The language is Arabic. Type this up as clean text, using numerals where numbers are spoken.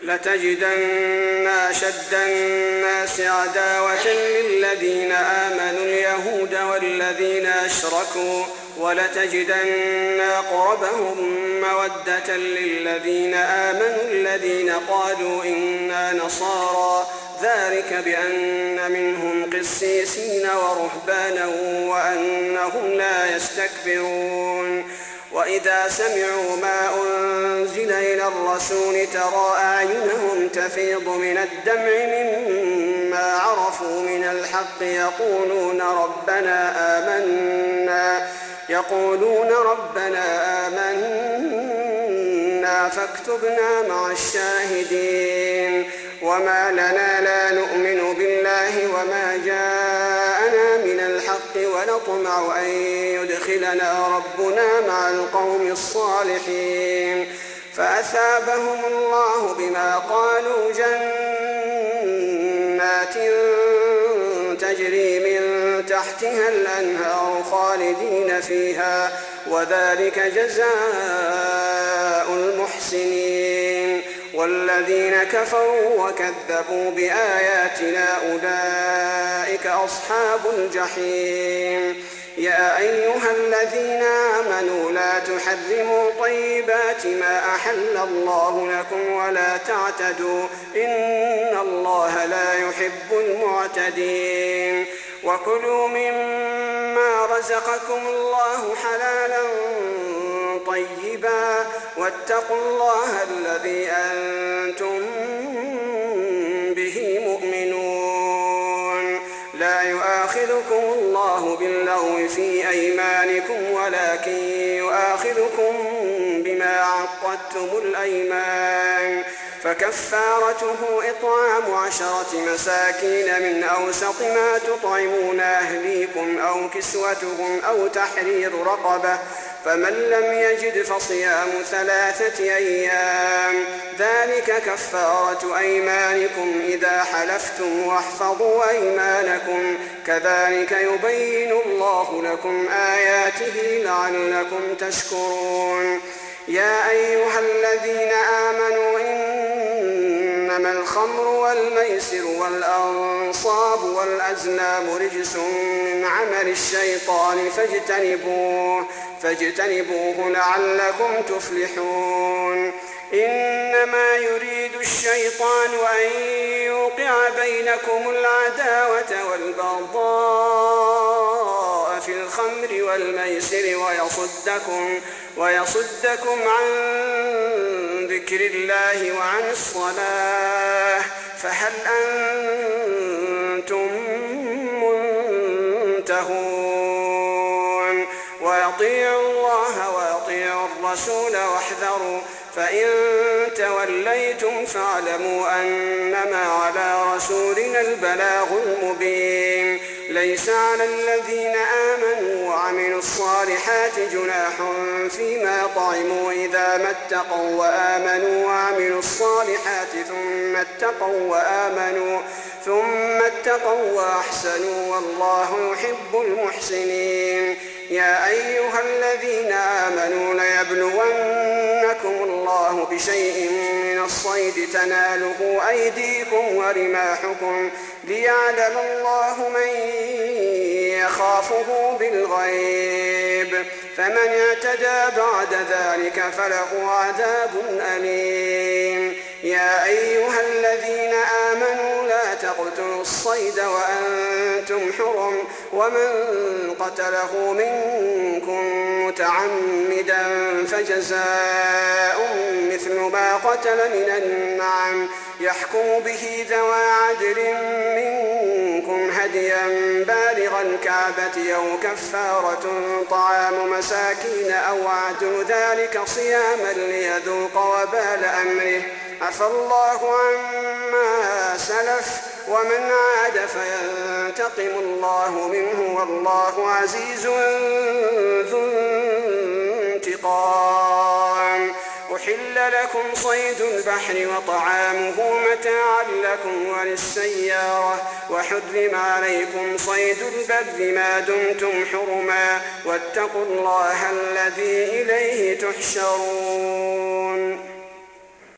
لتجدن أشد الناس عداوة للذين آمنوا اليهود والذين أشركوا ولتجدن أقربهم مودة للذين آمنوا الذين قالوا إنا نصارى ذلك بأن منهم قسيسين ورهبانا وأنهم لا يستكبرون. وإذا سمعوا ما أنزل إلى الرسول ترى أعينهم تفيض من الدمع مما عرفوا من الحق يقولون ربنا آمنا فاكتبنا مع الشاهدين. وما لنا لا نؤمن بالله وما جاءنا من الحق ونطمع أن يدخلنا ربنا مع القوم الصالحين فأثابهم الله بما قالوا جنات تجري من تحتها الأنهار خالدين فيها وذلك جزاء المحسنين. والذين كفروا وكذبوا بآياتنا أولئك أصحاب الجحيم. يا أيها الذين آمنوا لا تحرموا طيبات ما أحل الله لكم ولا تعتدوا إن الله لا يحب المعتدين. وكلوا مما رزقكم الله حلالا طيبا واتقوا الله الذي أنتم به مؤمنون. لا يؤاخذكم الله باللغو في أيمانكم ولكن يؤاخذكم بما عقدتم الأيمان فكفارته إطعام 10 مساكين من أوسط ما تطعمون أهليكم أو كسوتهم أو تحرير رقبة فمن لم يجد فصيام 3 أيام ذلك كفارة أيمانكم إذا حلفتم واحفظوا أيمانكم كذلك يبين الله لكم آياته لعلكم تشكرون. يا أيها الذين آمنوا إنما الخمر والميسر والأنصاب والأزلام رجس من عمل الشيطان فاجتنبوه لعلكم تفلحون. إنما يريد الشيطان أن يوقع بينكم العداوة والبغضاء في الخمر والميسر ويصدكم عن ذكر الله وعن الصلاة فهل أنتم منتهون. وأطيعوا الله وأطيعوا الرسول واحذروا فإن توليتم فاعلموا أنما على رسولنا البلاغ المبين. ليس على الذين آمنوا وعملوا الصالحات جناح فيما طعموا إذا ما اتقوا وآمنوا وعملوا الصالحات ثم اتقوا وأحسنوا والله يحب المحسنين. يا أيها الذين آمنوا ليبلونكم الله بشيء من الصيد تناله أيديكم ورماحكم ليعلم الله من يخافه بالغيب فمن اعتدى بعد ذلك فله عذاب أليم. يا أيها الذين آمنوا لا تقتلوا الصيد وأنتم حرم ومن قتله منكم متعمدا فجزاء مثل ما قتل من النعم يحكم به ذوى عدل منكم هديا بالغ الكعبة أو كفارة طعام مساكين أو عدل ذلك صياما ليذوق وبال أمره عفى الله عما سلف ومن عاد فينتقم الله منه والله عزيز ذو انتقام. أحل لكم صيد البحر وطعامه متاعا لكم وللسيارة وحرم عليكم صيد البر ما دمتم حرما واتقوا الله الذي إليه تحشرون.